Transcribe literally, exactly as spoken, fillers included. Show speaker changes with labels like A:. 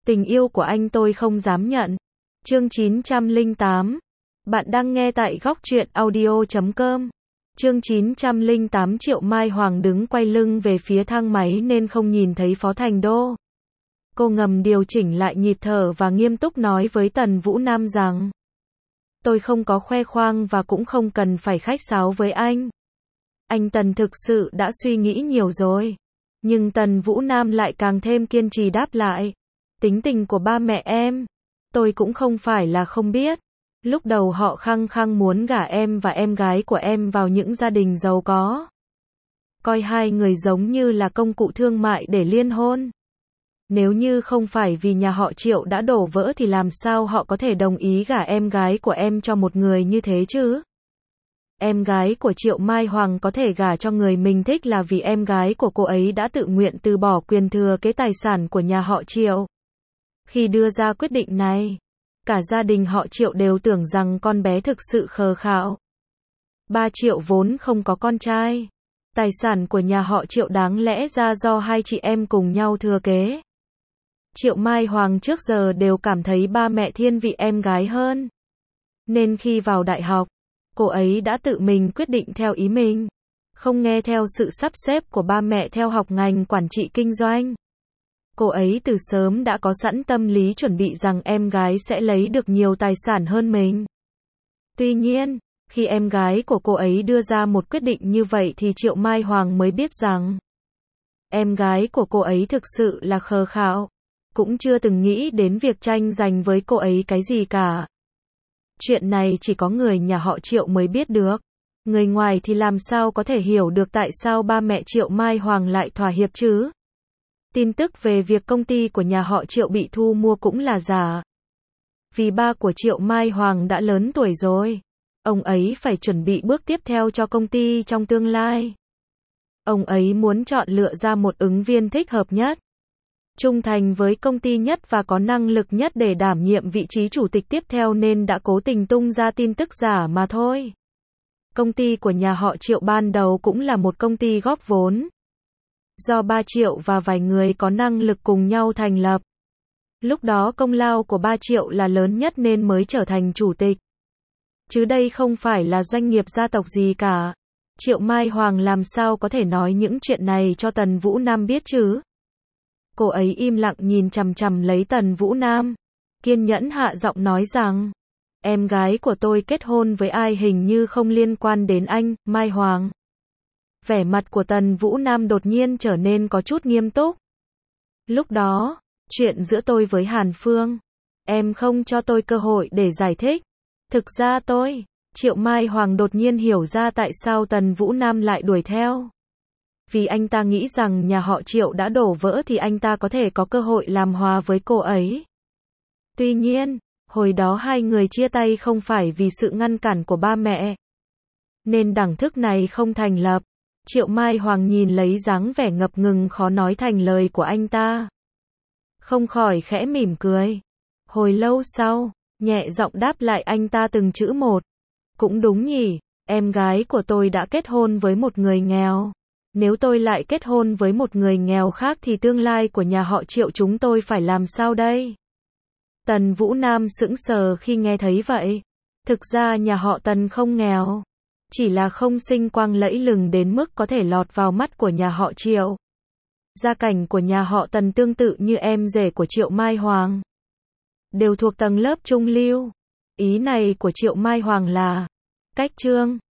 A: Tình yêu của anh tôi không dám nhận. Chương chín trăm lẻ tám. Bạn đang nghe tại góc truyện audio chấm com. Chương chín trăm lẻ tám. Triệu Mai Hoàng đứng quay lưng về phía thang máy nên không nhìn thấy Phó Thành Đô. Cô ngầm điều chỉnh lại nhịp thở và nghiêm túc nói với Tần Vũ Nam rằng: tôi không có khoe khoang và cũng không cần phải khách sáo với anh. Anh Tần thực sự đã suy nghĩ nhiều rồi. Nhưng Tần Vũ Nam lại càng thêm kiên trì đáp lại: tính tình của ba mẹ em, tôi cũng không phải là không biết. Lúc đầu họ khăng khăng muốn gả em và em gái của em vào những gia đình giàu có. Coi hai người giống như là công cụ thương mại để liên hôn. Nếu như không phải vì nhà họ Triệu đã đổ vỡ thì làm sao họ có thể đồng ý gả em gái của em cho một người như thế chứ? Em gái của Triệu Mai Hoàng có thể gả cho người mình thích là vì em gái của cô ấy đã tự nguyện từ bỏ quyền thừa kế tài sản của nhà họ Triệu. Khi đưa ra quyết định này, cả gia đình họ Triệu đều tưởng rằng con bé thực sự khờ khạo. Ba Triệu vốn không có con trai. Tài sản của nhà họ Triệu đáng lẽ ra do hai chị em cùng nhau thừa kế. Triệu Mai Hoàng trước giờ đều cảm thấy ba mẹ thiên vị em gái hơn. Nên khi vào đại học, cô ấy đã tự mình quyết định theo ý mình, không nghe theo sự sắp xếp của ba mẹ theo học ngành quản trị kinh doanh. Cô ấy từ sớm đã có sẵn tâm lý chuẩn bị rằng em gái sẽ lấy được nhiều tài sản hơn mình. Tuy nhiên, khi em gái của cô ấy đưa ra một quyết định như vậy thì Triệu Mai Hoàng mới biết rằng em gái của cô ấy thực sự là khờ khạo, cũng chưa từng nghĩ đến việc tranh giành với cô ấy cái gì cả. Chuyện này chỉ có người nhà họ Triệu mới biết được. Người ngoài thì làm sao có thể hiểu được tại sao ba mẹ Triệu Mai Hoàng lại thỏa hiệp chứ? Tin tức về việc công ty của nhà họ Triệu bị thu mua cũng là giả. Vì ba của Triệu Mai Hoàng đã lớn tuổi rồi. Ông ấy phải chuẩn bị bước tiếp theo cho công ty trong tương lai. Ông ấy muốn chọn lựa ra một ứng viên thích hợp nhất, trung thành với công ty nhất và có năng lực nhất để đảm nhiệm vị trí chủ tịch tiếp theo nên đã cố tình tung ra tin tức giả mà thôi. Công ty của nhà họ Triệu ban đầu cũng là một công ty góp vốn, do ba Triệu và vài người có năng lực cùng nhau thành lập. Lúc đó công lao của ba Triệu là lớn nhất nên mới trở thành chủ tịch. Chứ đây không phải là doanh nghiệp gia tộc gì cả. Triệu Mai Hoàng làm sao có thể nói những chuyện này cho Tần Vũ Nam biết chứ? Cô ấy im lặng nhìn chằm chằm lấy Tần Vũ Nam, kiên nhẫn hạ giọng nói rằng: em gái của tôi kết hôn với ai hình như không liên quan đến anh, Mai Hoàng. Vẻ mặt của Tần Vũ Nam đột nhiên trở nên có chút nghiêm túc. Lúc đó, chuyện giữa tôi với Hàn Phương, em không cho tôi cơ hội để giải thích. Thực ra tôi, Triệu Mai Hoàng đột nhiên hiểu ra tại sao Tần Vũ Nam lại đuổi theo. Vì anh ta nghĩ rằng nhà họ Triệu đã đổ vỡ thì anh ta có thể có cơ hội làm hòa với cô ấy. Tuy nhiên, hồi đó hai người chia tay không phải vì sự ngăn cản của ba mẹ, nên đẳng thức này không thành lập. Triệu Mai Hoàng nhìn lấy dáng vẻ ngập ngừng khó nói thành lời của anh ta, không khỏi khẽ mỉm cười. Hồi lâu sau, nhẹ giọng đáp lại anh ta từng chữ một. Cũng đúng nhỉ, em gái của tôi đã kết hôn với một người nghèo. Nếu tôi lại kết hôn với một người nghèo khác thì tương lai của nhà họ Triệu chúng tôi phải làm sao đây? Tần Vũ Nam sững sờ khi nghe thấy vậy. Thực ra nhà họ Tần không nghèo, chỉ là không sinh quang lẫy lừng đến mức có thể lọt vào mắt của nhà họ Triệu. Gia cảnh của nhà họ Tần tương tự như em rể của Triệu Mai Hoàng, đều thuộc tầng lớp trung lưu. Ý này của Triệu Mai Hoàng là cách Trương